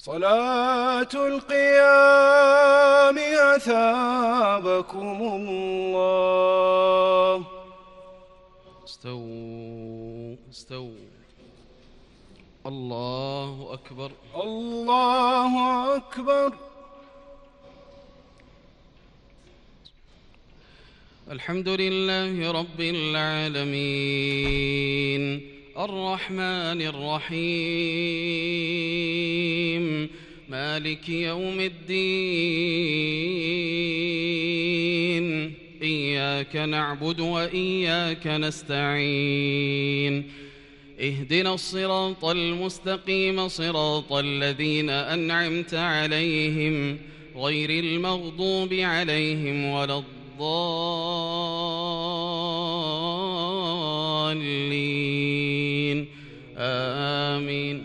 صلاة القيام أثابكم الله. استووا استووا. الله أكبر. الله أكبر. الحمد لله رب العالمين الرحمن الرحيم مالك يوم الدين إياك نعبد وإياك نستعين اهدنا الصراط المستقيم صراط الذين أنعمت عليهم غير المغضوب عليهم ولا الضالين آمين.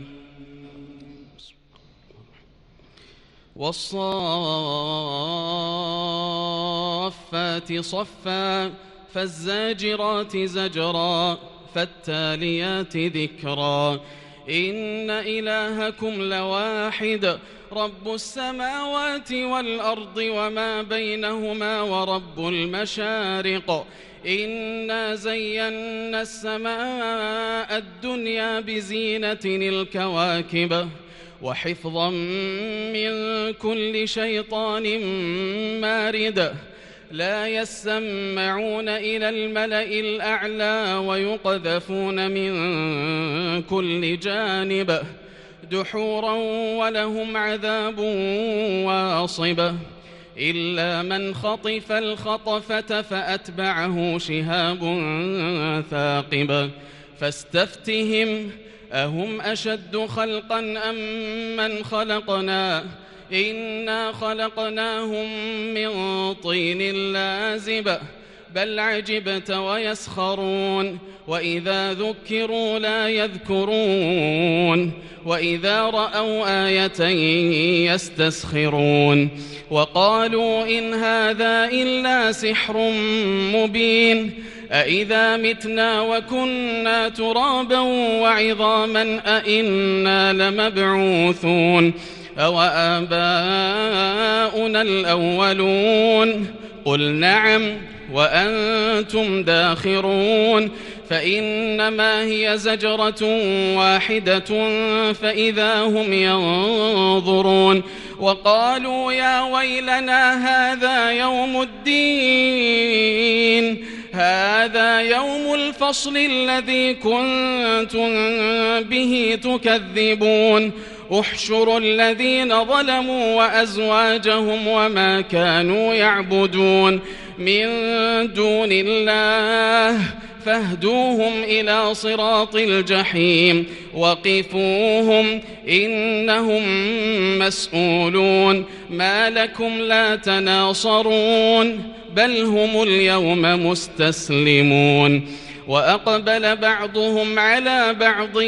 والصافات صفا فالزاجرات زجرا فالتاليات ذكرا إن إلهكم لواحد رب السماوات والأرض وما بينهما ورب المشارق إنا زينا السماء الدنيا بزينة الكواكب وحفظا من كل شيطان مارد لا يسمعون إلى الملأ الأعلى ويقذفون من كل جانب دحورا ولهم عذاب واصب إلا من خطف الخطفة فأتبعه شهاب ثاقب فاستفتهم أهم أشد خلقا أم من خلقنا إنا خلقناهم من طين لازب بل عجبت ويسخرون وإذا ذكروا لا يذكرون وإذا رأوا آية يستسخرون وقالوا إن هذا إلا سحر مبين أإذا متنا وكنا ترابا وعظاما أإنا لمبعوثون أوآباؤنا الأولون قل نعم وأنتم داخرون فإنما هي زجرة واحدة فإذا هم ينظرون وقالوا يا ويلنا هذا يوم الفصل الذي كنتم به تكذبون احشروا الذين ظلموا وأزواجهم وما كانوا يعبدون من دون الله فاهدوهم إلى صراط الجحيم وقفوهم إنهم مسؤولون ما لكم لا تناصرون بل هم اليوم مستسلمون وأقبل بعضهم على بعض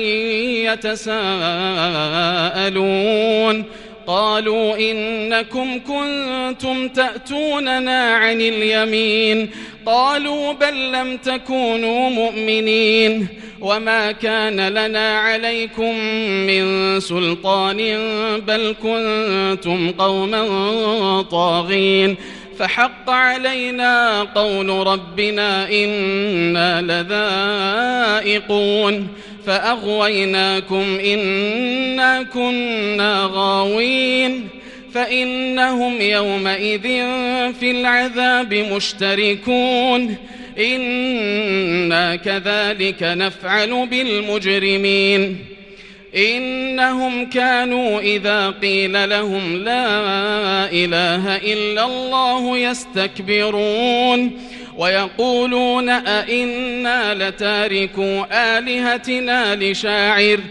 يتساءلون قالوا إنكم كنتم تأتوننا عن اليمين قالوا بل لم تكونوا مؤمنين وما كان لنا عليكم من سلطان بل كنتم قوما طاغين فحق علينا قول ربنا إنا لذائقون فأغويناكم إنا كنا غاوين فإنهم يومئذ في العذاب مشتركون إنا كذلك نفعل بالمجرمين إنهم كانوا إذا قيل لهم لا إله إلا الله يستكبرون ويقولون أئنا لتاركو آلهتنا لشاعر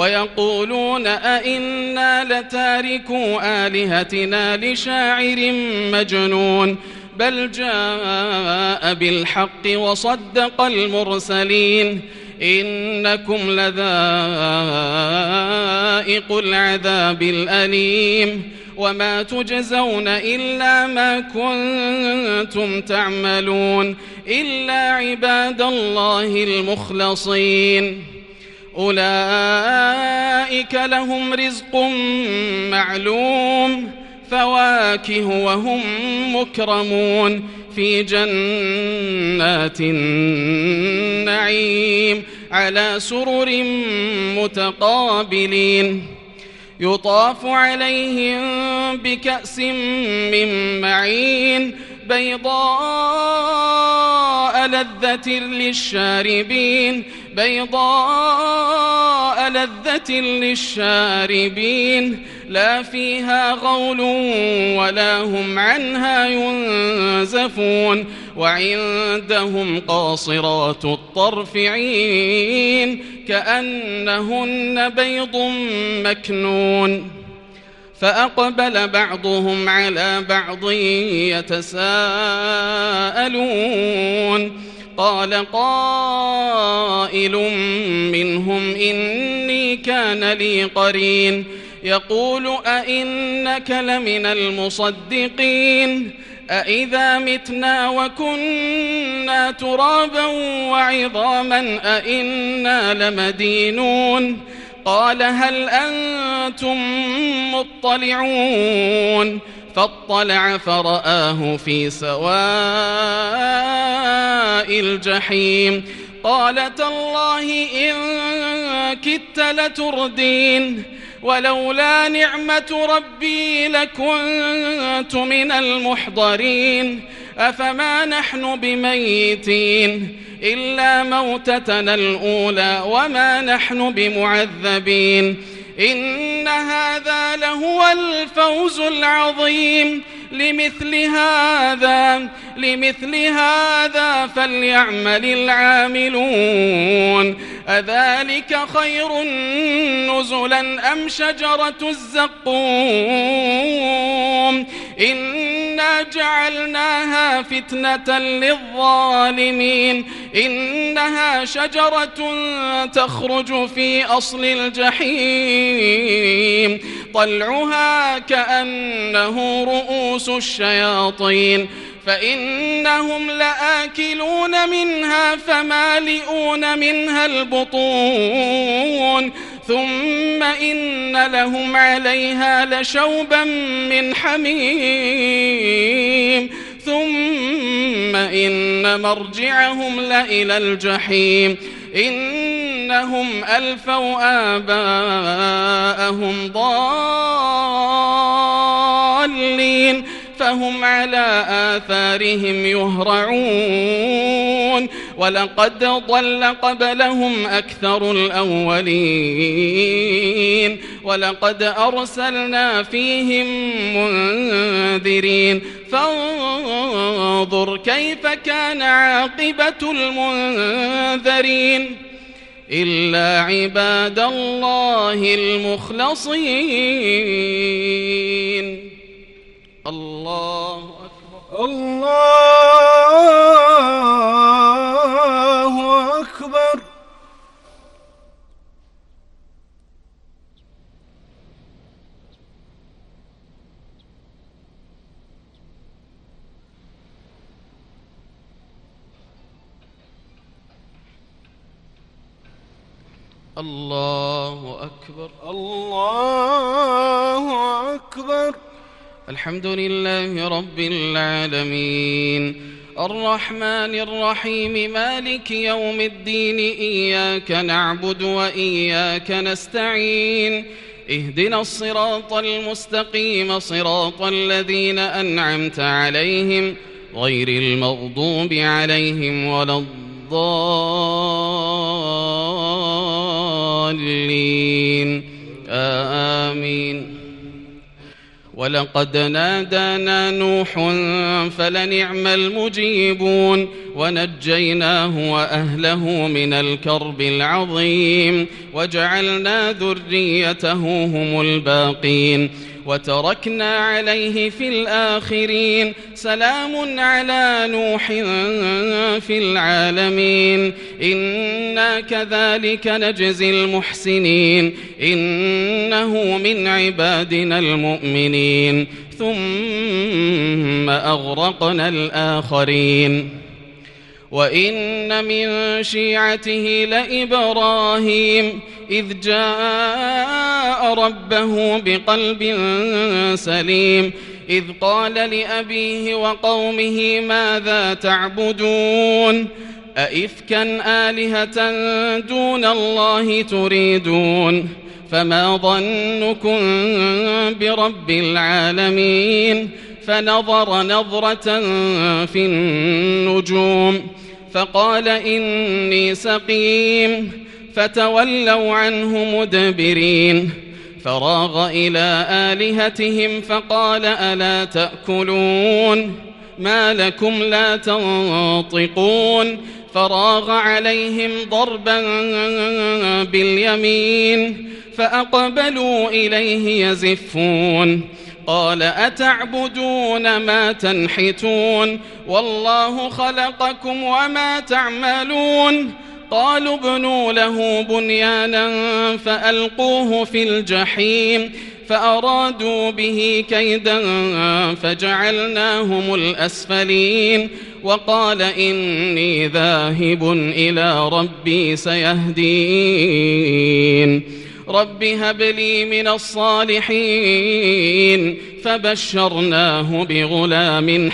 مجنون بل جاء بالحق وصدق المرسلين إنكم لذائق العذاب الأليم وما تجزون إلا ما كنتم تعملون إلا عباد الله المخلصين أولئك لهم رزق معلوم فواكه وهم مكرمون في جنات النعيم على سرر متقابلين يطاف عليهم بكأس من معين بيضاء لذة للشاربين لا فيها غول ولا هم عنها ينزفون وعندهم قاصرات الطرف عين كأنهن بيض مكنون فأقبل بعضهم على بعض يتساءلون قال قائل منهم إني كان لي قرين يقول أئنك لمن المصدقين أئذا متنا وكنا ترابا وعظاما أئنا لمدينون قال هل أنتم مطلعون فاطلع فرآه في سواء الجحيم قال تالله إن كدت لتردين ولولا نعمة ربي لكنت من المحضرين أفما نحن بميتين إلا موتتنا الأولى وما نحن بمعذبين إن هذا لهو الفوز العظيم لمثل هذا فليعمل العاملون أذلك خير نزلا أم شجرة الزقوم إنا جعلناها فتنة للظالمين إنها شجرة تخرج في أصل الجحيم طلعها كأنه رؤوس الشياطين فإنهم لآكلون منها فمالئون منها البطون ثم إن لهم عليها لشوبا من حميم ثم إن مرجعهم لإلى الجحيم إنهم ألفوا آباءهم ضالين فهم على آثارهم يهرعون ولقد ضل قبلهم أكثر الأولين ولقد أرسلنا فيهم منذرين فانظر كيف كان عاقبة المنذرين إلا عباد الله المخلصين الله أكبر الله أكبر الله أكبر الله أكبر الحمد لله رب العالمين الرحمن الرحيم مالك يوم الدين إياك نعبد وإياك نستعين اهدنا الصراط المستقيم صراط الذين أنعمت عليهم غير المغضوب عليهم ولا الضالين آمين ولقد نادانا نوح فلنعم المجيبون ونجيناه وأهله من الكرب العظيم وجعلنا ذريته هم الباقين وتركنا عليه في الآخرين سلام على نوح في العالمين إنا كذلك نجزي المحسنين إنه من عبادنا المؤمنين ثم أغرقنا الآخرين وإن من شيعته لإبراهيم إذ جاء ربه بقلب سليم إذ قال لأبيه وقومه ماذا تعبدون أئفكا آلهة دون الله تريدون فما ظنكم برب العالمين فنظر نظرة في النجوم فقال إني سقيم فتولوا عنه مدبرين فراغ إلى آلهتهم فقال ألا تأكلون ما لكم لا تنطقون فراغ عليهم ضربا باليمين فأقبلوا إليه يزفون قال أتعبدون ما تنحتون والله خلقكم وما تعملون قالوا ابنوا له بنيانا فألقوه في الجحيم فأرادوا به كيدا فجعلناهم الأسفلين وقال إني ذاهب إلى ربي سيهدين رب هب لي من الصالحين فبشرناه بغلام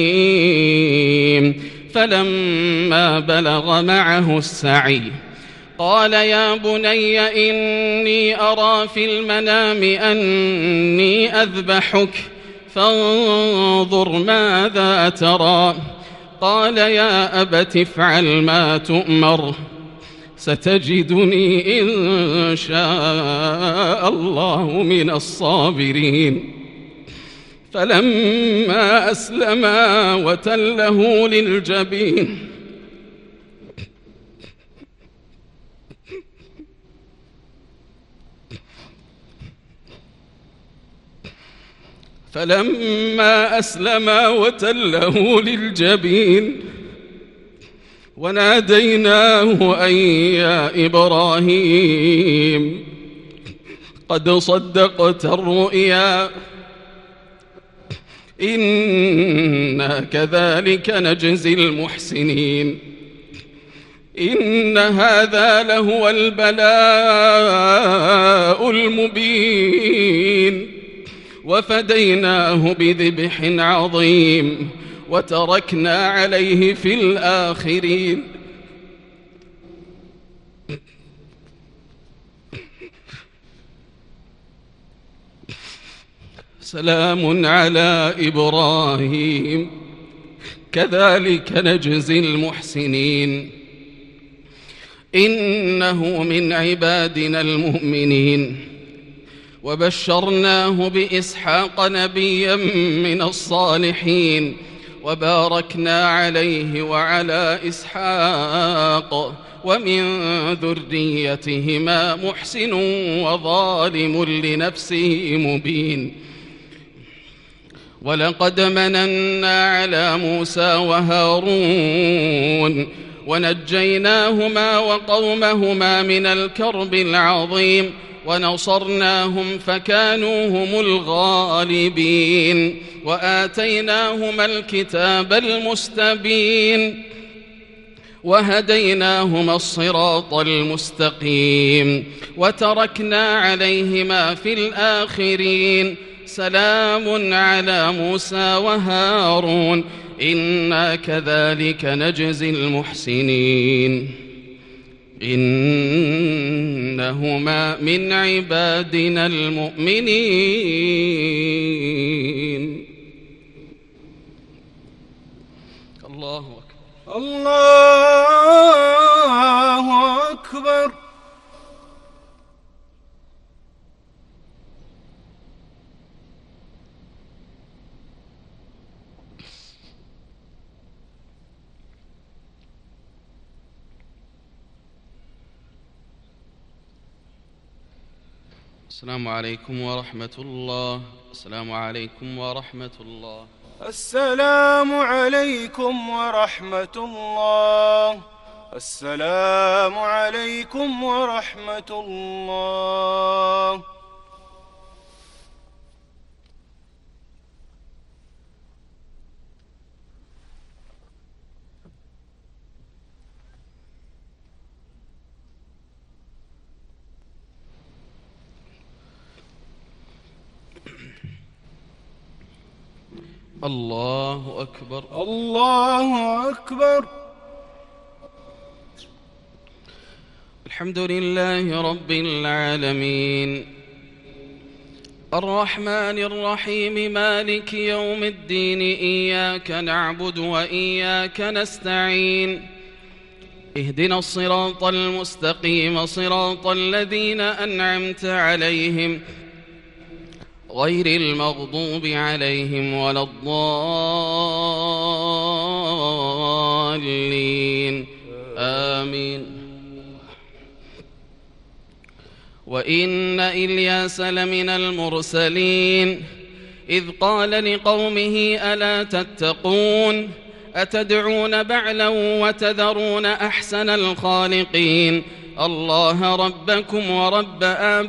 حليم فلما بلغ معه السعي قال يا بني إني أرى في المنام أني أذبحك فانظر ماذا ترى قال يا أبت افعل ما تؤمر ستجدني إن شاء الله من الصابرين فلما أسلما وتله للجبين وناديناه أن يا إبراهيم قد صدقت الرؤيا إنا كذلك نجزي المحسنين إن هذا لهو البلاء المبين وفديناه بذبح عظيم وتركنا عليه في الآخرين سلام على إبراهيم كذلك نجزي المحسنين إنه من عبادنا المؤمنين وبشرناه بإسحاق نبيا من الصالحين وباركنا عليه وعلى إسحاق ومن ذريتهما محسن وظالم لنفسه مبين ولقد مننا على موسى وهارون ونجيناهما وقومهما من الكرب العظيم ونصرناهم فكانوا هم الغالبين وآتيناهما الكتاب المستبين وهديناهما الصراط المستقيم وتركنا عليهما في الآخرين سلام على موسى وهارون إنا كذلك نجزي المحسنين إنهما من عبادنا المؤمنين الله أكبر الله أكبر السلام عليكم ورحمة الله. السلام عليكم ورحمة الله. السلام عليكم ورحمة الله. السلام عليكم ورحمة الله. الله أكبر. الله أكبر. الحمد لله رب العالمين الرحمن الرحيم مالك يوم الدين إياك نعبد وإياك نستعين اهدنا الصراط المستقيم صراط الذين أنعمت عليهم غير المغضوب عليهم ولا الضالين آمين. وإن إلياس لمن المرسلين إذ قال لقومه ألا تتقون أتدعون بعلا وتذرون أحسن الخالقين الله ربكم ورب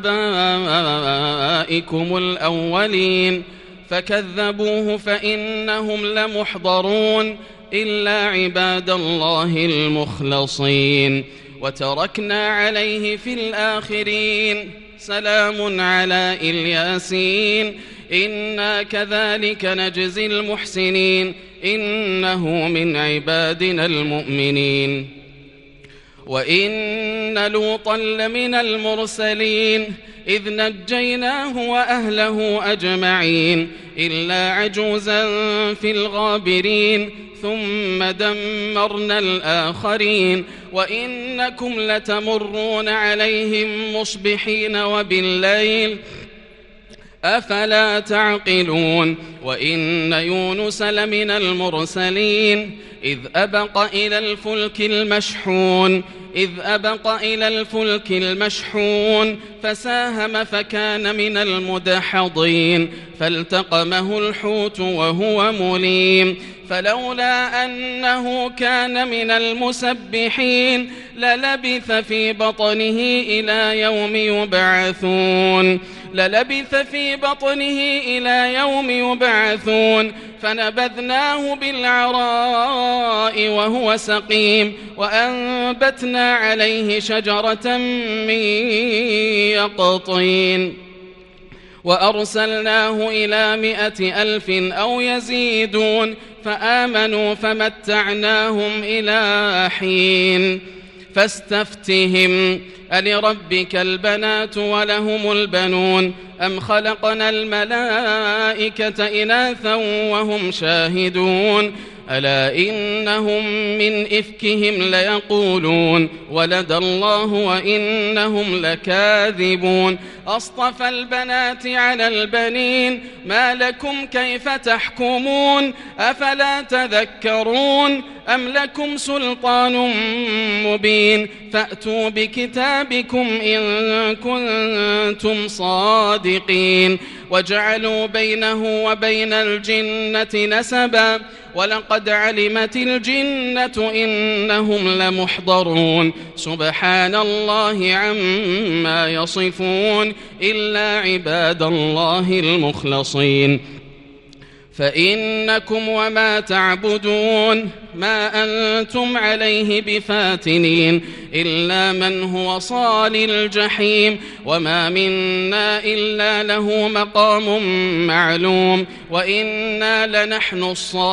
آبائكم الأولين فكذبوه فإنهم لمحضرون إلا عباد الله المخلصين وتركنا عليه في الآخرين سلام على الياسين إنا كذلك نجزي المحسنين إنه من عبادنا المؤمنين. وإن لوطا لمن المرسلين إذ نجيناه وأهله أجمعين إلا عجوزا في الغابرين ثم دمرنا الآخرين وإنكم لتمرون عليهم مصبحين وبالليل أفلا تعقلون. وإن يونس لمن المرسلين إذ أبق إلى الفلك المشحون فساهم فكان من المدحضين فالتقمه الحوت وهو مليم فلولا أنه كان من المسبحين للبث في بطنه إلى يوم يبعثون فنبذناه بالعراء وهو سقيم وأنبتنا عليه شجرة من يقطين وأرسلناه إلى 100,000 أو يزيدون فآمنوا فمتعناهم إلى حين. فاستفتهم ألربك البنات ولهم البنون أم خلقنا الملائكة إناثا وهم شاهدون ألا إنهم من إفكهم ليقولون ولد الله وإنهم لكاذبون أصطفى البنات على البنين ما لكم كيف تحكمون أفلا تذكرون أم لكم سلطان مبين فأتوا بكتابكم إن كنتم صادقين وجعلوا بينه وبين الجنة نسبا ولقد علمت الجنة إنهم لمحضرون سبحان الله عما يصفون إلا عباد الله المخلصين. فإنكم وما تعبدون ما أنتم عليه بفاتنين إلا من هو صال الجحيم وما منا إلا له مقام معلوم وإنا لنحن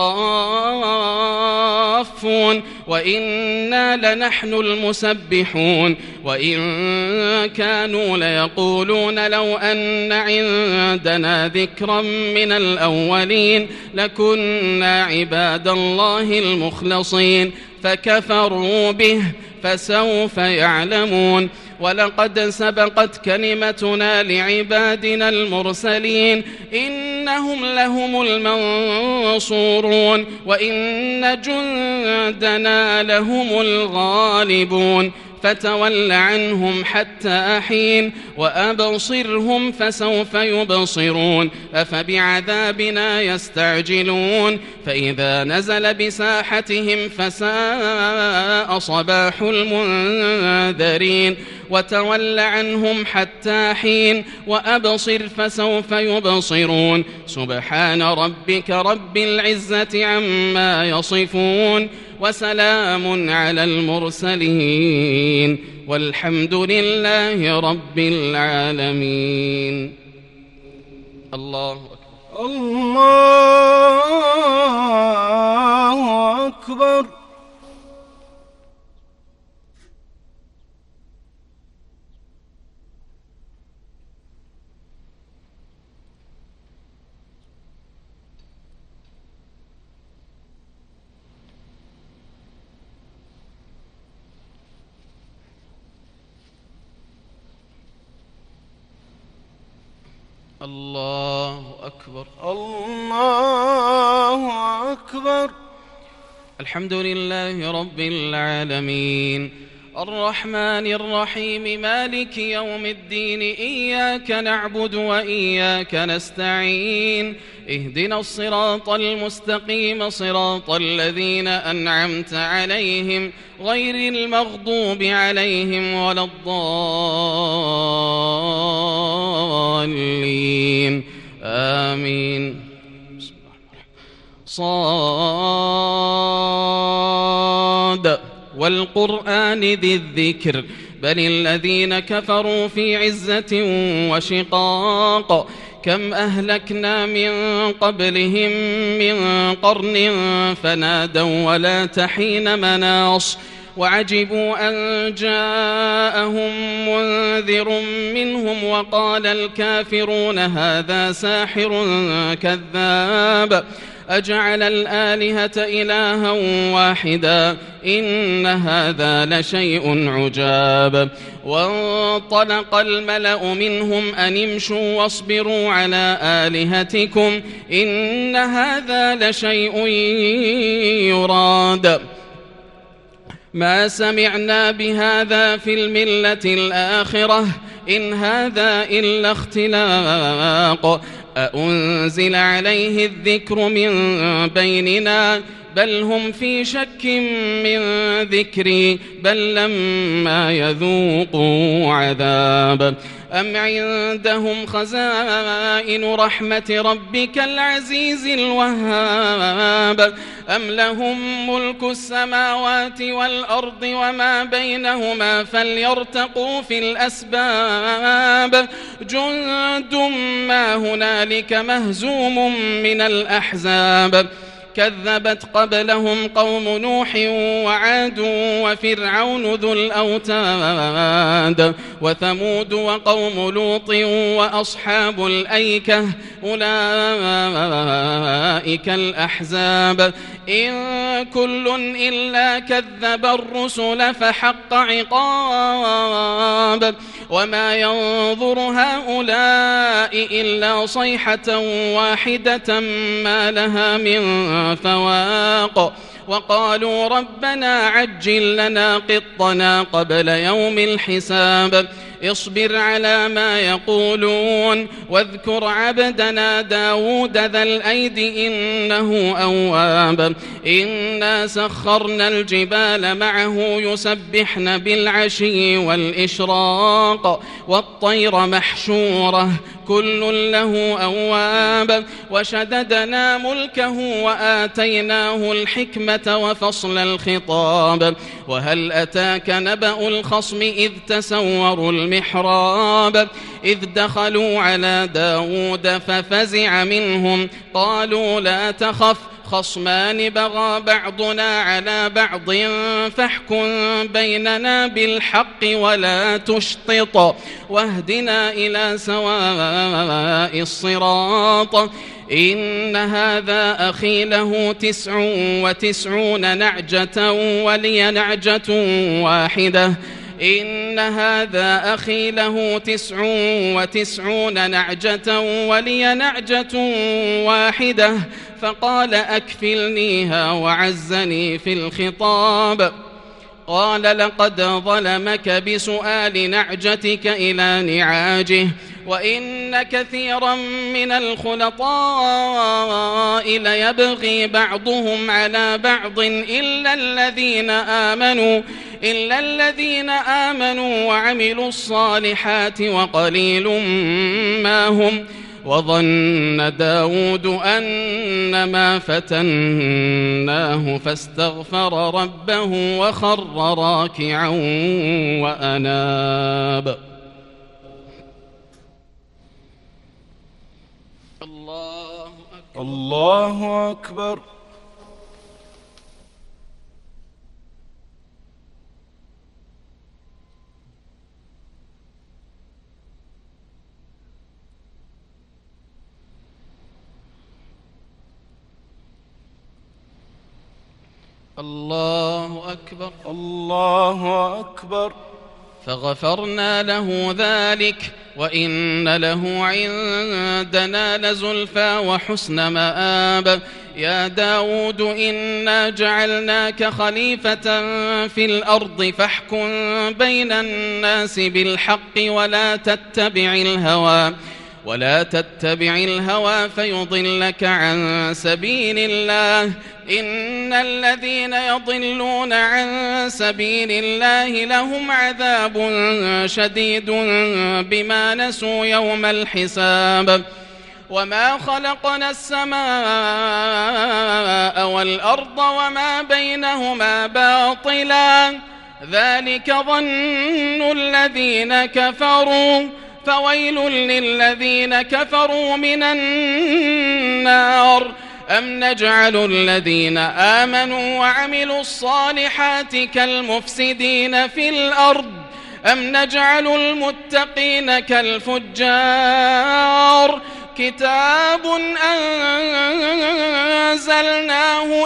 الصافون وإنا لنحن المسبحون وإن كانوا ليقولون لو أن عندنا ذكرا من الأولين لكنا عباد الله المخلصين فكفروا به فسوف يعلمون. ولقد سبقت كلمتنا لعبادنا المرسلين إنهم لهم المنصورون وإن جندنا لهم الغالبون فتول عنهم حتى حين وأبصرهم فسوف يبصرون أفبعذابنا يستعجلون فإذا نزل بساحتهم فساء صباح المنذرين وتول عنهم حتى حين وأبصر فسوف يبصرون سبحان ربك رب العزة عما يصفون وسلام على المرسلين والحمد لله رب العالمين. الله أكبر. الله الله أكبر. الله أكبر. الحمد لله رب العالمين، الرحمن الرحيم، مالك يوم الدين، إياك نعبد وإياك نستعين، اهدنا الصراط المستقيم، صراط الذين أنعمت عليهم غير المغضوب عليهم ولا الضالين، آمين. صاد والقرآن ذي الذكر، بل الذين كفروا في عزة وشقاق، كم أهلكنا من قبلهم من قرن فنادوا ولا تحين مناص، وعجبوا أن جاءهم منذر منهم وقال الكافرون هذا ساحر كذاب، أجعل الآلهة إلها واحدا إن هذا لشيء عجاب. وانطلق الملأ منهم أن امشوا واصبروا على آلهتكم إن هذا لشيء يراد، ما سمعنا بهذا في الملة الآخرة إن هذا إلا اختلاق، أأنزل عليه الذكر من بيننا بل هم في شك من ذكري بل لما يذوقوا عذاب، أم عندهم خزائن رحمة ربك العزيز الوهاب، أم لهم ملك السماوات والأرض وما بينهما فليرتقوا في الأسباب، جند ما هنالك مهزوم من الأحزاب، كذبت قبلهم قوم نوح وعاد وفرعون ذو الأوتاد وثمود وقوم لوط وأصحاب الأيكة أولئك الأحزاب، إن كل إلا كذب الرسل فحق عقاب، وما ينظر هؤلاء إلا صيحة واحدة ما لها من فواق، وقالوا ربنا عجل لنا قطنا قبل يوم الحساب، اصبر على ما يقولون واذكر عبدنا داود ذا الأيد إنه أواب، إنا سخرنا الجبال معه يسبحن بالعشي والإشراق، والطير محشورة كل له أواب، وشددنا ملكه وآتيناه الحكمة وفصل الخطاب، وهل أتاك نبأ الخصم إذ تسوروا المحراب، إذ دخلوا على داود ففزع منهم قالوا لا تخف خصمان بغى بعضنا على بعض فاحكم بيننا بالحق ولا تشطط واهدنا إلى سواء الصراط، إن هذا أخي له 99 نعجة ولي نعجة واحدة، إن هذا أخي له 99 نعجة ولي نعجة واحدة، فقال أكفلنيها وعزني في الخطاب، قال لقد ظلمك بسؤال نعجتك إلى نعاجه، وإن كثيرا من الخلطاء ليبغي بعضهم على بعض إلا الذين آمنوا وعملوا الصالحات وقليل ما هم، وظن داود أنما فتناه فاستغفر ربه وخر راكعا وأناب. الله أكبر. الله أكبر. الله أكبر. فغفرنا له ذلك وإن له عندنا لزلفى وحسن مآب يا داود إنا جعلناك خليفة في الأرض فاحكم بين الناس بالحق ولا تتبع الهوى فيضلك عن سبيل الله إن الذين يضلون عن سبيل الله لهم عذاب شديد بما نسوا يوم الحساب وما خلقنا السماء والأرض وما بينهما باطلا ذلك ظن الذين كفروا فويل للذين كفروا من النار أم نجعل الذين آمنوا وعملوا الصالحات كالمفسدين في الأرض أم نجعل المتقين كالفجار كتاب أنزلناه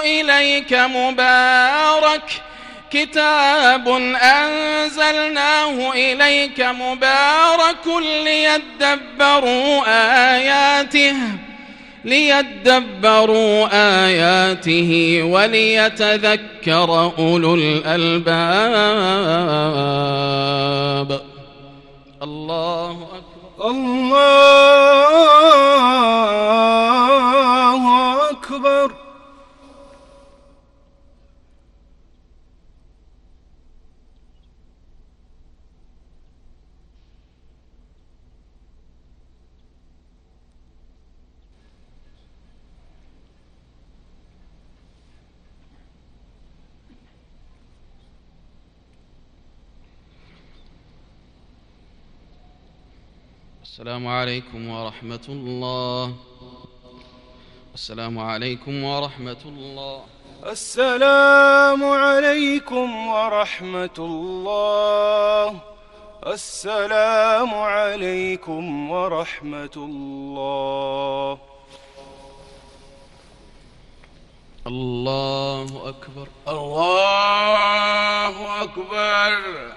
إليك مبارك ليدبروا آياته وليتذكر أولو الألباب الله أكبر الله أكبر السلام عليكم ورحمة الله. السلام عليكم ورحمة الله. السلام عليكم ورحمة الله. السلام عليكم ورحمة الله. الله أكبر. الله أكبر.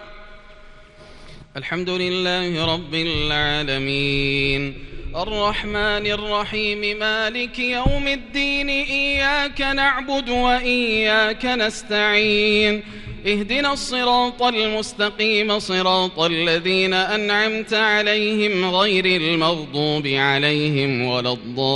الحمد لله رب العالمين الرحمن الرحيم مالك يوم الدين إياك نعبد وإياك نستعين اهدنا الصراط المستقيم صراط الذين أنعمت عليهم غير المغضوب عليهم ولا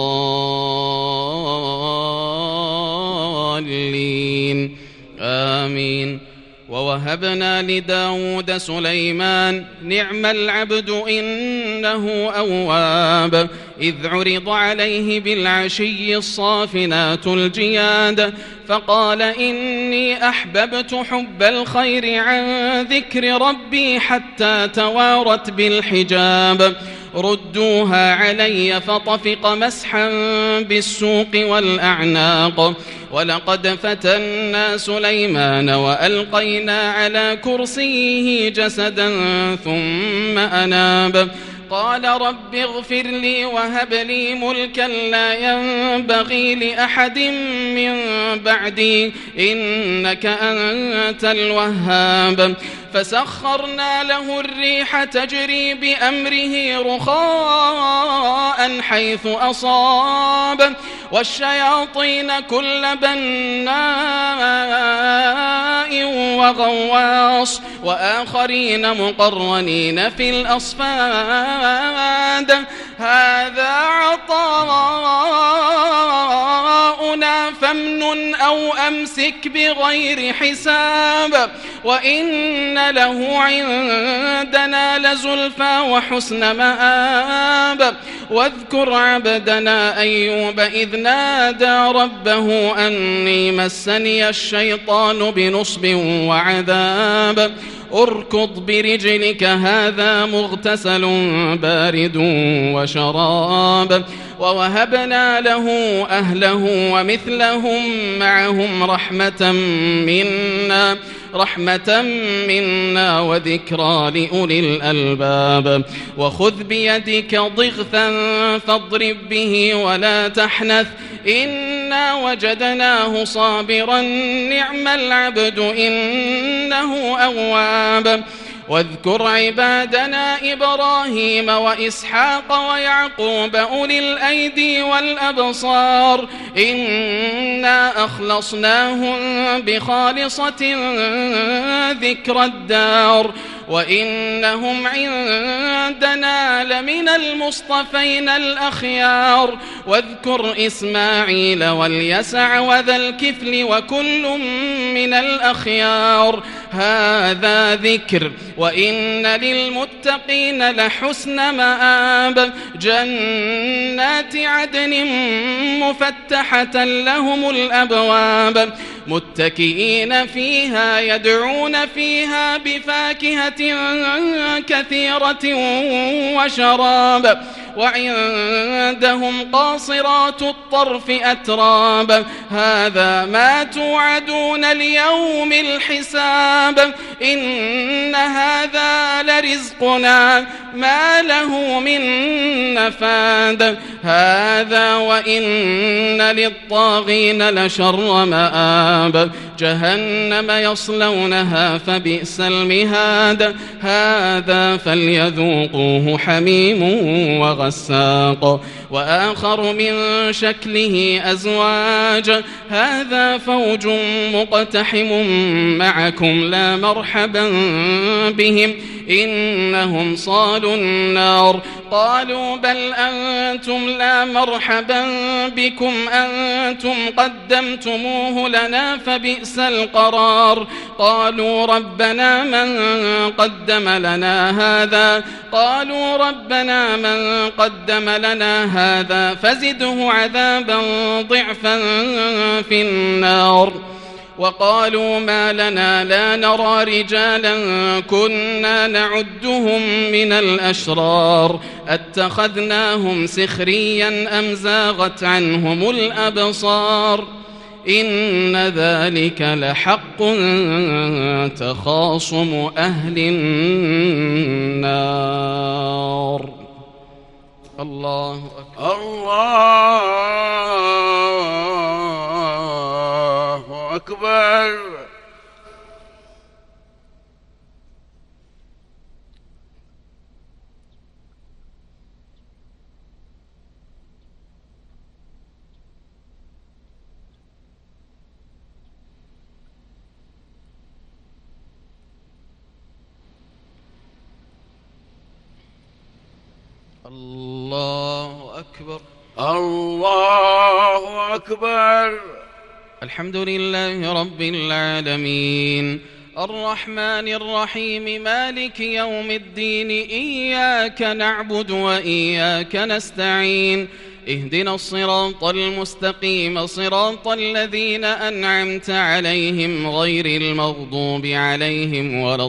الضالين آمين. ووهبنا لداود سليمان نعم العبد إنه أواب إذ عرض عليه بالعشي الصافنات الجياد فقال إني أحببت حب الخير عن ذكر ربي حتى توارت بالحجاب ردوها علي فطفق مسحا بالسوق والأعناق ولقد فتنا سليمان وألقينا على كرسيه جسدا ثم أناب قال رب اغفر لي وهب لي ملكا لا ينبغي لأحد من بعدي إنك أنت الوهاب فسخرنا له الريح تجري بأمره رخاء حيث أصاب والشياطين كل بناء وغواص وآخرين مقرنين في الأصفاد هذا عطاؤنا فامنن أو أمسك بغير حساب وإن له عندنا لزلفى وحسن مآب واذكر عبدنا أيوب إذ نادى ربه أني مسني الشيطان بنصب وعذاب اركض برجلك هذا مغتسل بارد وشراب ووهبنا له أهله ومثلهم معهم رحمة منا وذكرى لأولي الألباب وخذ بيدك ضغثا فاضرب به ولا تحنث إنا وجدناه صابرا نعم العبد إنه أواب واذكر عبادنا إبراهيم وإسحاق ويعقوب أولي الأيدي والأبصار إنا أخلصناهم بخالصة ذكر الدار وإنهم عندنا لمن المصطفين الأخيار واذكر إسماعيل واليسع وذا الكفل وكل من الأخيار هذا ذكر وإن للمتقين لحسن مآب جنات عدن مفتحة لهم الأبواب متكئين فيها يدعون فيها بفاكهة كثيرة وشراب وعندهم قاصرات الطرف أتراب هذا ما توعدون ليوم الحساب إن هذا لرزقنا ما له من نفاد هذا وإن للطاغين لشر مآب جهنم يصلونها فبئس المهاد هذا فليذوقوه حميم وغساق وآخر من شكله أزواج هذا فوج مقتحم معكم لا مرحبا بهم إنهم صالوا النار قالوا بل أنتم لا مرحبا بكم أنتم قدمتموه لنا فبئس القرار قالوا ربنا من قدم لنا هذا فزده عذابا ضعفا في النار وقالوا ما لنا لا نرى رجالا كنا نعدهم من الأشرار اتخذناهم سخريا أم زاغت عنهم الأبصار إن ذلك لحق تخاصم أهل النار الله أكبر الله أكبر الله أكبر الله أكبر الحمد لله رب العالمين الرحمن الرحيم مالك يوم الدين إياك نعبد وإياك نستعين اهدنا الصراط المستقيم صراط الذين أنعمت عليهم غير المغضوب عليهم ولا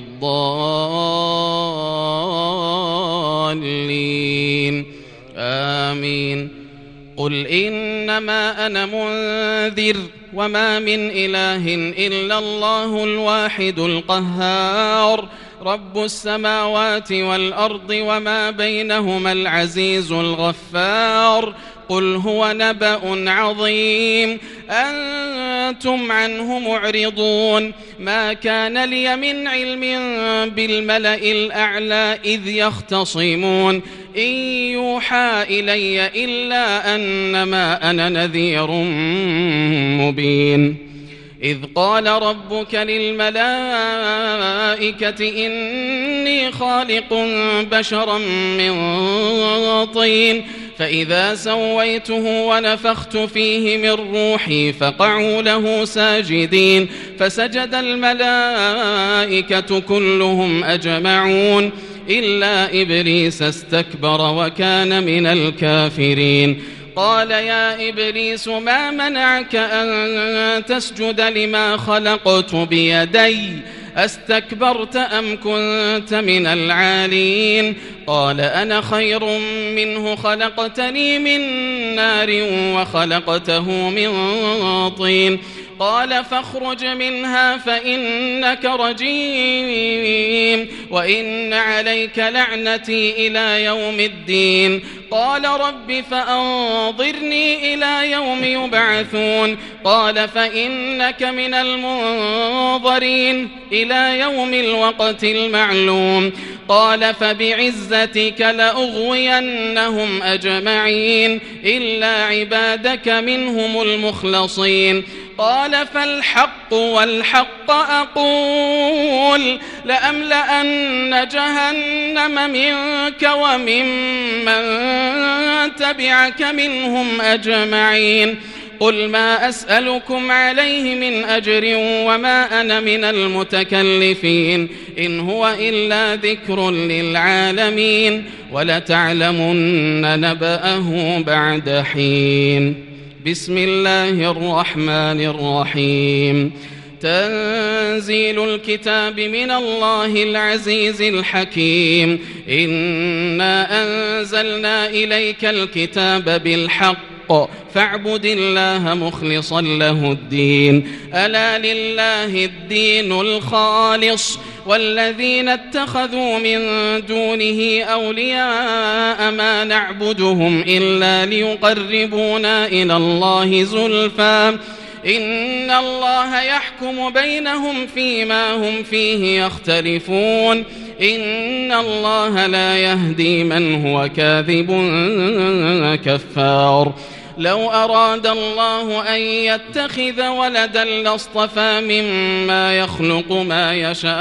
الضالين آمين قل إنما أنا منذر وما من إله إلا الله الواحد القهار رب السماوات والأرض وما بينهما العزيز الغفار قل هو نبأ عظيم أنتم عنه معرضون ما كان لي من علم بالملأ الأعلى إذ يختصمون إن يوحى إلي إلا أنما أنا نذير مبين إذ قال ربك للملائكة إني خالق بشرا من طين فإذا سويته ونفخت فيه من روحي فقعوا له ساجدين فسجد الملائكة كلهم أجمعون إلا إبليس استكبر وكان من الكافرين قال يا إبليس ما منعك أن تسجد لما خلقت بيدي أستكبرت أم كنت من العالين قال أنا خير منه خلقتني من نار وخلقته من طين قال فاخرج منها فإنك رجيم وإن عليك لعنتي إلى يوم الدين. قال رب فأنظرني إلى يوم يبعثون. قال فإنك من المنظرين إلى يوم الوقت المعلوم. قال فبعزتك لأغوينهم أجمعين إلا عبادك منهم المخلصين. قال فالحق والحق أقول لأملأن جهنم منك وممن تبعك منهم أجمعين. قل ما أسألكم عليه من أجر وما أنا من المتكلفين إن هو إلا ذكر للعالمين ولتعلمن نبأه بعد حين. بسم الله الرحمن الرحيم. تنزيل الكتاب من الله العزيز الحكيم. إنا أنزلنا إليك الكتاب بالحق فاعبد الله مخلصا له الدين. ألا لله الدين الخالص والذين اتخذوا من دونه أولياء ما نعبدهم إلا ليقربونا إلى الله زلفى إن الله يحكم بينهم فيما هم فيه يختلفون إن الله لا يهدي من هو كاذب كفار. لو أراد الله أن يتخذ ولدا لاصطفى مما يخلق ما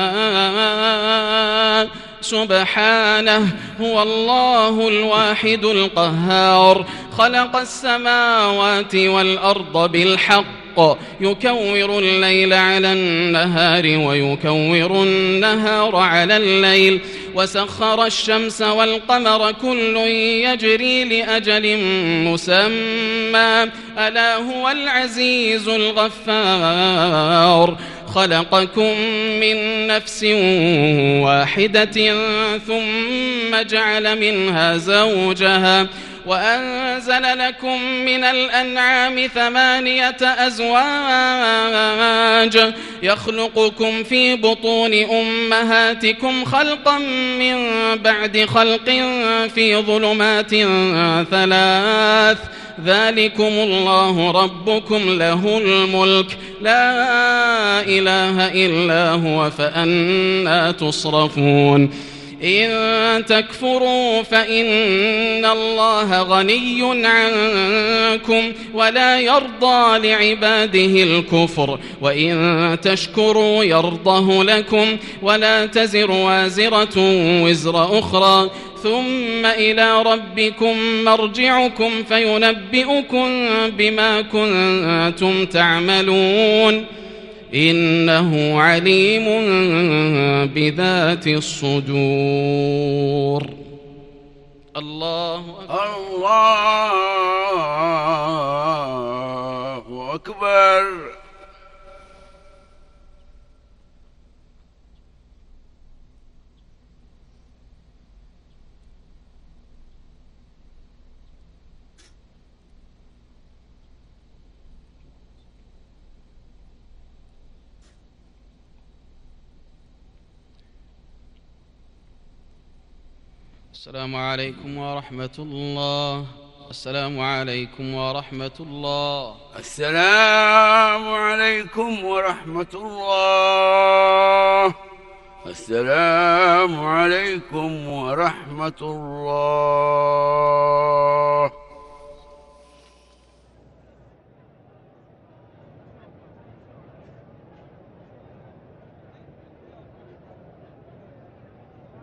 يشاء سبحانه هو الله الواحد القهار. خلق السماوات والأرض بالحق يكور الليل على النهار ويكور النهار على الليل وسخر الشمس والقمر كل يجري لأجل مسمى ألا هو العزيز الغفار. خلقكم من نفس واحدة ثم جعل منها زوجها وأنزل لكم من الأنعام 8 أزواج يخلقكم في بطون أمهاتكم خلقا من بعد خلق في ظلمات 3 ذلكم الله ربكم له الملك لا إله إلا هو فأنى تصرفون. إن تكفروا فإن الله غني عنكم ولا يرضى لعباده الكفر وإن تشكروا يرضه لكم ولا تزر وازرة وزر أخرى ثم إلى ربكم مرجعكم فينبئكم بما كنتم تعملون إنه عليم بذات الصدور. الله أكبر. السلام عليكم ورحمة الله. السلام عليكم ورحمة الله. السلام عليكم ورحمة الله. السلام عليكم ورحمة الله.